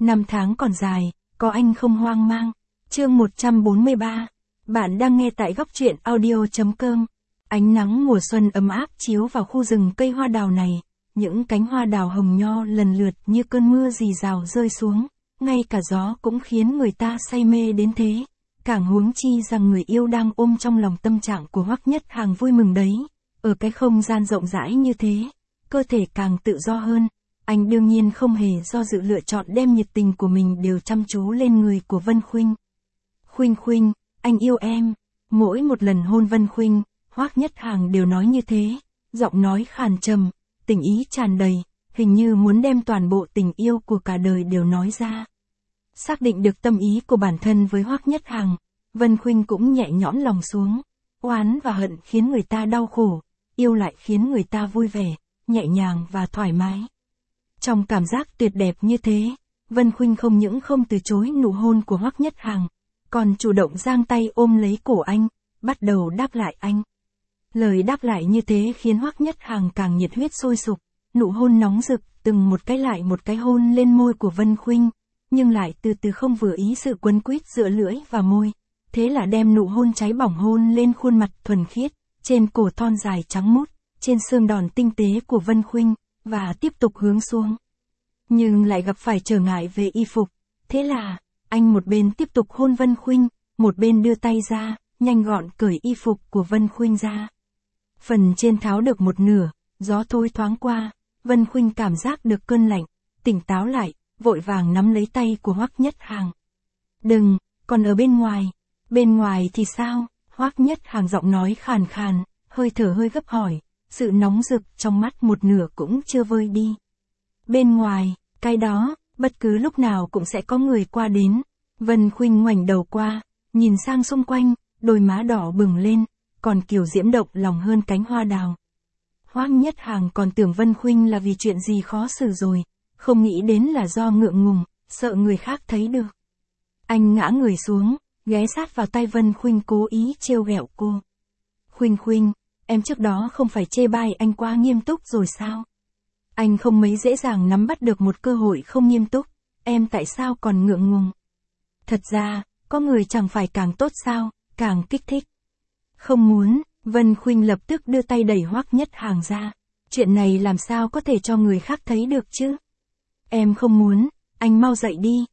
Năm tháng còn dài, có anh không hoang mang. Chương 143. Bạn đang nghe tại góc truyện audio.com. Ánh nắng mùa xuân ấm áp chiếu vào khu rừng cây hoa đào này, những cánh hoa đào hồng nho lần lượt như cơn mưa rì rào rơi xuống, ngay cả gió cũng khiến người ta say mê đến thế. Càng huống chi rằng người yêu đang ôm trong lòng tâm trạng của Hoắc Nhất Hàng vui mừng đấy. Ở cái không gian rộng rãi như thế, cơ thể càng tự do hơn. Anh đương nhiên không hề do dự lựa chọn đem nhiệt tình của mình đều chăm chú lên người của Vân Khuynh. Khuynh Khuynh, anh yêu em. Mỗi một lần hôn Vân Khuynh, Hoắc Nhất Hàng đều nói như thế, giọng nói khàn trầm, tình ý tràn đầy, hình như muốn đem toàn bộ tình yêu của cả đời đều nói ra. Xác định được tâm ý của bản thân với Hoắc Nhất Hàng, Vân Khuynh cũng nhẹ nhõm lòng xuống. Oán và hận khiến người ta đau khổ, yêu lại khiến người ta vui vẻ, nhẹ nhàng và thoải mái. Trong cảm giác tuyệt đẹp như thế, Vân Khuynh không những không từ chối nụ hôn của Hoắc Nhất Hàng, còn chủ động giang tay ôm lấy cổ anh, bắt đầu đáp lại anh. Lời đáp lại như thế khiến Hoắc Nhất Hàng càng nhiệt huyết sôi sục, nụ hôn nóng rực, từng một cái lại một cái hôn lên môi của Vân Khuynh, nhưng lại từ từ không vừa ý sự quấn quýt giữa lưỡi và môi. Thế là đem nụ hôn cháy bỏng hôn lên khuôn mặt thuần khiết, trên cổ thon dài trắng mút, trên xương đòn tinh tế của Vân Khuynh, và tiếp tục hướng xuống. Nhưng lại gặp phải trở ngại về y phục, thế là, anh một bên tiếp tục hôn Vân Khuynh, một bên đưa tay ra, nhanh gọn cởi y phục của Vân Khuynh ra. Phần trên tháo được một nửa, gió thôi thoáng qua, Vân Khuynh cảm giác được cơn lạnh, tỉnh táo lại, vội vàng nắm lấy tay của Hoắc Nhất Hàng. Đừng, còn ở bên ngoài thì sao? Hoắc Nhất Hàng giọng nói khàn khàn, hơi thở hơi gấp hỏi, sự nóng rực trong mắt một nửa cũng chưa vơi đi. Bên ngoài, cái đó, bất cứ lúc nào cũng sẽ có người qua đến. Vân Khuynh ngoảnh đầu qua, nhìn sang xung quanh, đôi má đỏ bừng lên, còn kiều diễm động lòng hơn cánh hoa đào. Hoắc Nhất Hàng còn tưởng Vân Khuynh là vì chuyện gì khó xử rồi, không nghĩ đến là do ngượng ngùng, sợ người khác thấy được. Anh ngã người xuống, ghé sát vào tay Vân Khuynh cố ý trêu ghẹo cô. Khuynh Khuynh, em trước đó không phải chê bai anh quá nghiêm túc rồi sao? Anh không mấy dễ dàng nắm bắt được một cơ hội không nghiêm túc, em tại sao còn ngượng ngùng? Thật ra, có người chẳng phải càng tốt sao, càng kích thích. Không muốn, Vân Khuynh lập tức đưa tay đẩy Hoắc Nhất Hàng ra. Chuyện này làm sao có thể cho người khác thấy được chứ? Em không muốn, anh mau dậy đi,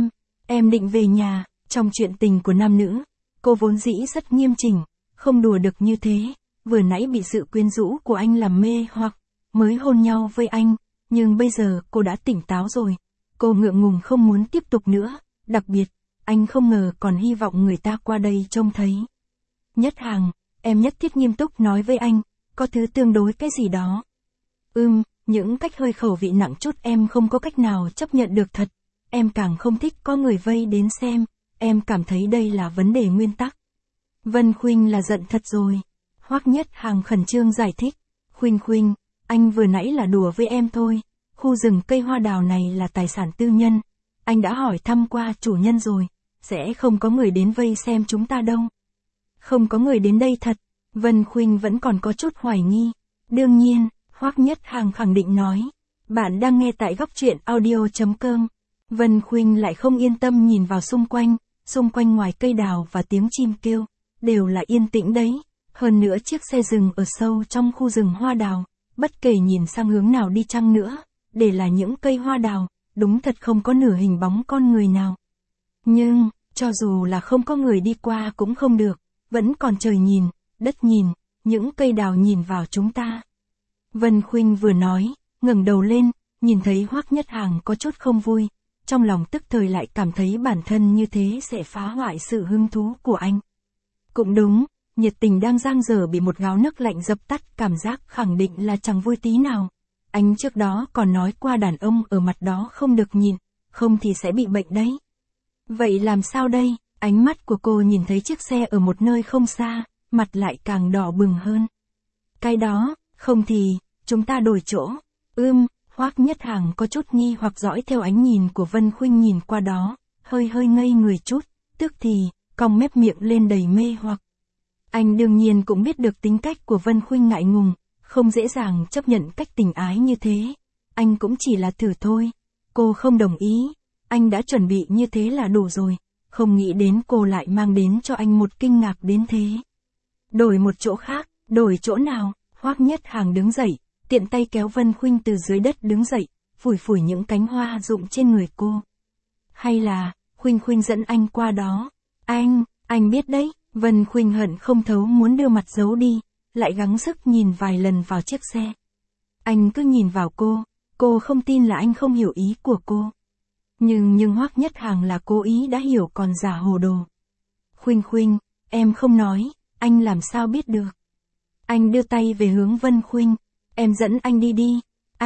em định về nhà. Trong chuyện tình của nam nữ, cô vốn dĩ rất nghiêm chỉnh, không đùa được như thế, vừa nãy bị sự quyến rũ của anh làm mê hoặc mới hôn nhau với anh, nhưng bây giờ cô đã tỉnh táo rồi, cô ngượng ngùng không muốn tiếp tục nữa, đặc biệt, anh không ngờ còn hy vọng người ta qua đây trông thấy. Nhất Hàng, em nhất thiết nghiêm túc nói với anh, có thứ tương đối cái gì đó. Những cách hơi khẩu vị nặng chút em không có cách nào chấp nhận được thật, em càng không thích có người vây đến xem. Em cảm thấy đây là vấn đề nguyên tắc. Vân Khuynh là giận thật rồi. Hoắc Nhất Hàng khẩn trương giải thích. Khuynh, anh vừa nãy là đùa với em thôi. Khu rừng cây hoa đào này là tài sản tư nhân. Anh đã hỏi thăm qua chủ nhân rồi. Sẽ không có người đến vây xem chúng ta đâu. Không có người đến đây thật. Vân Khuynh vẫn còn có chút hoài nghi. Đương nhiên, Hoắc Nhất Hàng khẳng định nói. Bạn đang nghe tại góc truyện audio.com. Vân Khuynh lại không yên tâm nhìn vào xung quanh ngoài cây đào và tiếng chim kêu, đều là yên tĩnh đấy. Hơn nữa chiếc xe dừng ở sâu trong khu rừng hoa đào, bất kể nhìn sang hướng nào đi chăng nữa, để là những cây hoa đào, đúng thật không có nửa hình bóng con người nào. Nhưng, cho dù là không có người đi qua cũng không được, vẫn còn trời nhìn, đất nhìn, những cây đào nhìn vào chúng ta. Vân Khuynh vừa nói, ngẩng đầu lên, nhìn thấy Hoắc Nhất Hàng có chút không vui. Trong lòng tức thời lại cảm thấy bản thân như thế sẽ phá hoại sự hứng thú của anh. Cũng đúng, nhiệt tình đang dang dở bị một gáo nước lạnh dập tắt, cảm giác khẳng định là chẳng vui tí nào. Anh trước đó còn nói qua đàn ông ở mặt đó không được nhìn, không thì sẽ bị bệnh đấy. Vậy làm sao đây? Ánh mắt của cô nhìn thấy chiếc xe ở một nơi không xa, mặt lại càng đỏ bừng hơn. Cái đó, không thì, chúng ta đổi chỗ. Hoắc Nhất Hàng có chút nghi hoặc dõi theo ánh nhìn của Vân Khuynh nhìn qua đó, hơi ngây người chút, tức thì, cong mép miệng lên đầy mê hoặc. Anh đương nhiên cũng biết được tính cách của Vân Khuynh ngại ngùng, không dễ dàng chấp nhận cách tình ái như thế. Anh cũng chỉ là thử thôi. Cô không đồng ý. Anh đã chuẩn bị như thế là đủ rồi, không nghĩ đến cô lại mang đến cho anh một kinh ngạc đến thế. Đổi một chỗ khác, đổi chỗ nào? Hoắc Nhất Hàng đứng dậy, tiện tay kéo Vân Khuynh từ dưới đất đứng dậy, phủi phủi những cánh hoa rụng trên người cô. Hay là, Khuynh Khuynh dẫn anh qua đó. Anh biết đấy, Vân Khuynh hận không thấu muốn đưa mặt giấu đi, lại gắng sức nhìn vài lần vào chiếc xe. Anh cứ nhìn vào cô không tin là anh không hiểu ý của cô. Nhưng Hoắc Nhất Hàng là cố ý đã hiểu còn giả hồ đồ. Khuynh Khuynh, em không nói, anh làm sao biết được. Anh đưa tay về hướng Vân Khuynh, em dẫn anh đi đi.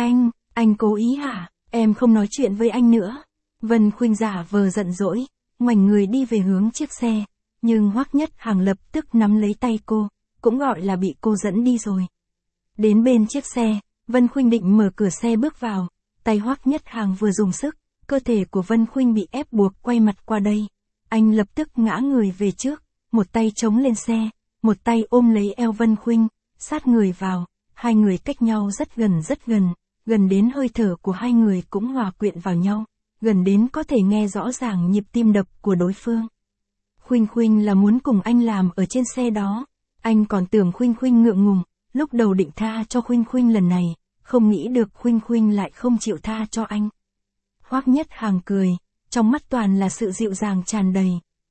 Anh cố ý hả, em không nói chuyện với anh nữa. Vân Khuynh giả vờ giận dỗi, ngoảnh người đi về hướng chiếc xe, nhưng Hoắc Nhất Hàng lập tức nắm lấy tay cô, cũng gọi là bị cô dẫn đi rồi. Đến bên chiếc xe, Vân Khuynh định mở cửa xe bước vào, tay Hoắc Nhất Hàng vừa dùng sức, cơ thể của Vân Khuynh bị ép buộc quay mặt qua đây. Anh lập tức ngã người về trước, một tay chống lên xe, một tay ôm lấy eo Vân Khuynh, sát người vào, hai người cách nhau rất gần, gần đến hơi thở của hai người cũng hòa quyện vào nhau, gần đến có thể nghe rõ ràng nhịp tim đập của đối phương. Khuynh Khuynh là muốn cùng anh làm ở trên xe đó, anh còn tưởng Khuynh Khuynh ngượng ngùng, lúc đầu định tha cho Khuynh Khuynh lần này, không nghĩ được Khuynh Khuynh lại không chịu tha cho anh. Hoắc Nhất Hàng cười, trong mắt toàn là sự dịu dàng tràn đầy.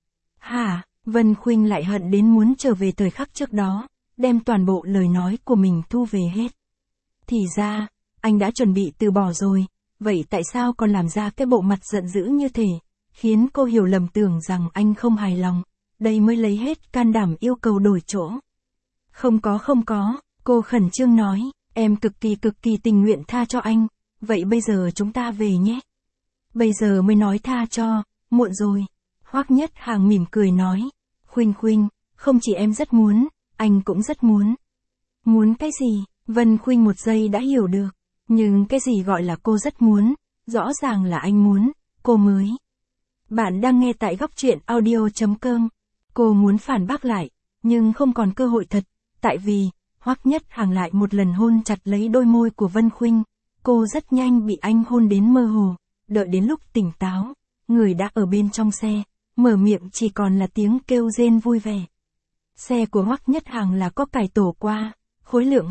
Hả, Vân Khuynh lại hận đến muốn trở về thời khắc trước đó, đem toàn bộ lời nói của mình thu về hết. Thì ra, anh đã chuẩn bị từ bỏ rồi, vậy tại sao còn làm ra cái bộ mặt giận dữ như thế, khiến cô hiểu lầm tưởng rằng anh không hài lòng, đây mới lấy hết can đảm yêu cầu đổi chỗ. Không có, cô khẩn trương nói, em cực kỳ tình nguyện tha cho anh, vậy bây giờ chúng ta về nhé. Bây giờ mới nói tha cho, muộn rồi. Hoắc Nhất Hàng mỉm cười nói, Khuynh Khuynh, không chỉ em rất muốn, anh cũng rất muốn. Muốn cái gì? Vân Khuynh một giây đã hiểu được, nhưng cái gì gọi là cô rất muốn, rõ ràng là anh muốn, cô mới. Bạn đang nghe tại góc truyện audio.com. Cô muốn phản bác lại, nhưng không còn cơ hội thật, tại vì, Hoắc Nhất Hàng lại một lần hôn chặt lấy đôi môi của Vân Khuynh, cô rất nhanh bị anh hôn đến mơ hồ, đợi đến lúc tỉnh táo, người đã ở bên trong xe, mở miệng chỉ còn là tiếng kêu rên vui vẻ. Xe của Hoắc Nhất Hàng là có cải tổ qua, khối lượng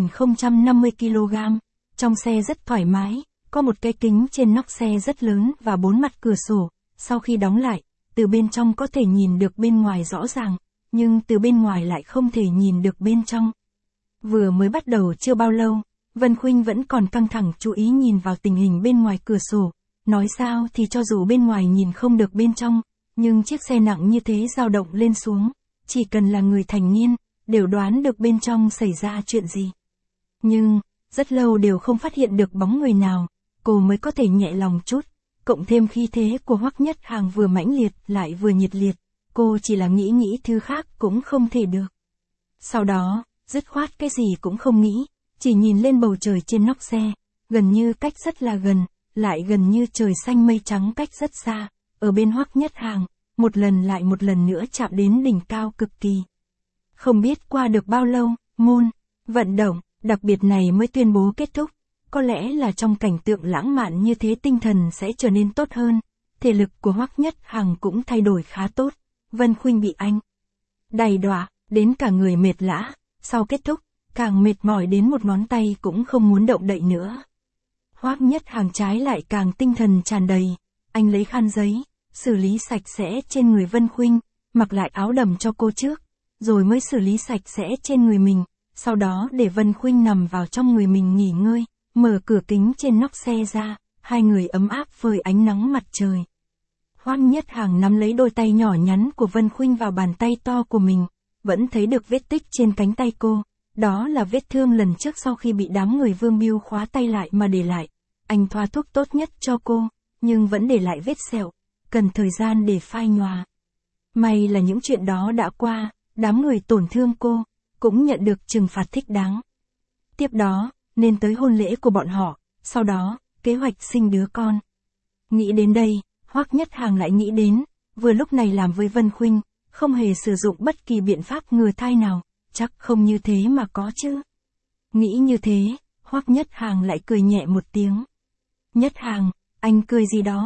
2050 kg, trong xe rất thoải mái, có một cái kính trên nóc xe rất lớn và 4 mặt cửa sổ, sau khi đóng lại, từ bên trong có thể nhìn được bên ngoài rõ ràng, nhưng từ bên ngoài lại không thể nhìn được bên trong. Vừa mới bắt đầu chưa bao lâu, Vân Khuynh vẫn còn căng thẳng chú ý nhìn vào tình hình bên ngoài cửa sổ, nói sao thì cho dù bên ngoài nhìn không được bên trong, nhưng chiếc xe nặng như thế dao động lên xuống, chỉ cần là người thành niên, đều đoán được bên trong xảy ra chuyện gì. Nhưng, rất lâu đều không phát hiện được bóng người nào, cô mới có thể nhẹ lòng chút, cộng thêm khí thế của Hoắc Nhất Hàng vừa mãnh liệt lại vừa nhiệt liệt, cô chỉ là nghĩ thứ khác cũng không thể được. Sau đó, dứt khoát cái gì cũng không nghĩ, chỉ nhìn lên bầu trời trên nóc xe, gần như cách rất là gần, lại gần như trời xanh mây trắng cách rất xa, ở bên Hoắc Nhất Hàng, một lần lại một lần nữa chạm đến đỉnh cao cực kỳ. Không biết qua được bao lâu, môn vận động đặc biệt này mới tuyên bố kết thúc, có lẽ là trong cảnh tượng lãng mạn như thế tinh thần sẽ trở nên tốt hơn, thể lực của Hoắc Nhất Hàng cũng thay đổi khá tốt, Vân Khuynh bị anh đầy đọa, đến cả người mệt lã, sau kết thúc, càng mệt mỏi đến một ngón tay cũng không muốn động đậy nữa. Hoắc Nhất Hàng trái lại càng tinh thần tràn đầy, anh lấy khăn giấy, xử lý sạch sẽ trên người Vân Khuynh, mặc lại áo đầm cho cô trước, rồi mới xử lý sạch sẽ trên người mình, sau đó để Vân Khuynh nằm vào trong người mình nghỉ ngơi, mở cửa kính trên nóc xe ra, hai người ấm áp phơi ánh nắng mặt trời. Hoắc Nhất Hàng nắm lấy đôi tay nhỏ nhắn của Vân Khuynh vào bàn tay to của mình, vẫn thấy được vết tích trên cánh tay cô, đó là vết thương lần trước sau khi bị đám người Vương Bưu khóa tay lại mà để lại. Anh thoa thuốc tốt nhất cho cô, nhưng vẫn để lại vết sẹo, cần thời gian để phai nhòa. May là những chuyện đó đã qua, đám người tổn thương cô, cũng nhận được trừng phạt thích đáng. Tiếp đó, nên tới hôn lễ của bọn họ, sau đó, kế hoạch sinh đứa con. Nghĩ đến đây, Hoắc Nhất Hàng lại nghĩ đến, vừa lúc này làm với Vân Khuynh, không hề sử dụng bất kỳ biện pháp ngừa thai nào, chắc không như thế mà có chứ. Nghĩ như thế, Hoắc Nhất Hàng lại cười nhẹ một tiếng. Nhất Hàng, anh cười gì đó?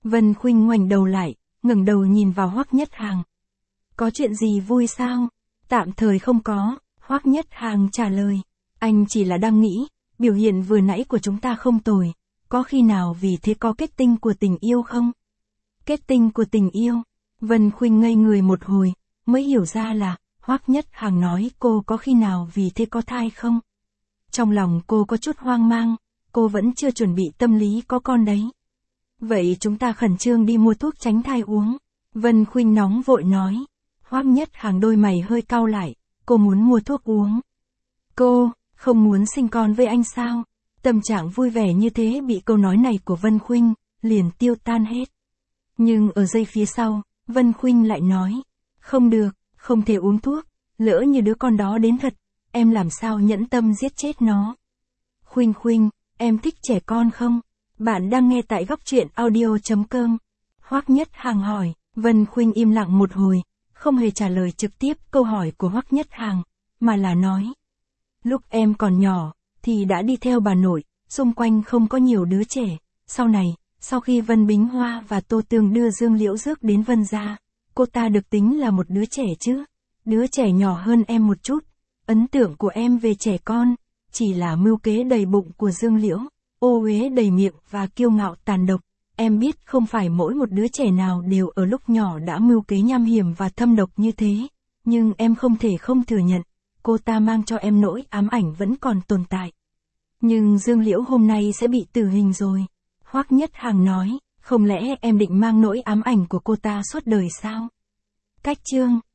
Vân Khuynh ngoảnh đầu lại, ngẩng đầu nhìn vào Hoắc Nhất Hàng. Có chuyện gì vui sao? Tạm thời không có, Hoắc Nhất Hàng trả lời. Anh chỉ là đang nghĩ, biểu hiện vừa nãy của chúng ta không tồi. Có khi nào vì thế có kết tinh của tình yêu không? Kết tinh của tình yêu? Vân Khuynh ngây người một hồi, mới hiểu ra là, Hoắc Nhất Hàng nói cô có khi nào vì thế có thai không? Trong lòng cô có chút hoang mang, cô vẫn chưa chuẩn bị tâm lý có con đấy. Vậy chúng ta khẩn trương đi mua thuốc tránh thai uống. Vân Khuynh nóng vội nói. Hoắc Nhất Hàng đôi mày hơi cau lại, cô muốn mua thuốc uống. Cô, không muốn sinh con với anh sao? Tâm trạng vui vẻ như thế bị câu nói này của Vân Khuynh, liền tiêu tan hết. Nhưng ở giây phía sau, Vân Khuynh lại nói. Không được, không thể uống thuốc, lỡ như đứa con đó đến thật, em làm sao nhẫn tâm giết chết nó. Khuynh Khuynh, em thích trẻ con không? Bạn đang nghe tại góc truyện audio.com. Hoắc Nhất Hàng hỏi, Vân Khuynh im lặng một hồi, không hề trả lời trực tiếp câu hỏi của Hoắc Nhất Hàng, mà là nói. Lúc em còn nhỏ, thì đã đi theo bà nội, xung quanh không có nhiều đứa trẻ. Sau này, sau khi Vân Bính Hoa và Tô Tường đưa Dương Liễu Dước đến Vân gia, cô ta được tính là một đứa trẻ chứ. Đứa trẻ nhỏ hơn em một chút. Ấn tượng của em về trẻ con, chỉ là mưu kế đầy bụng của Dương Liễu, ô uế đầy miệng và kiêu ngạo tàn độc. Em biết không phải mỗi một đứa trẻ nào đều ở lúc nhỏ đã mưu kế nham hiểm và thâm độc như thế, nhưng em không thể không thừa nhận, cô ta mang cho em nỗi ám ảnh vẫn còn tồn tại. Nhưng Dương Liễu hôm nay sẽ bị tử hình rồi. Hoắc Nhất Hàng nói, không lẽ em định mang nỗi ám ảnh của cô ta suốt đời sao? Cách chương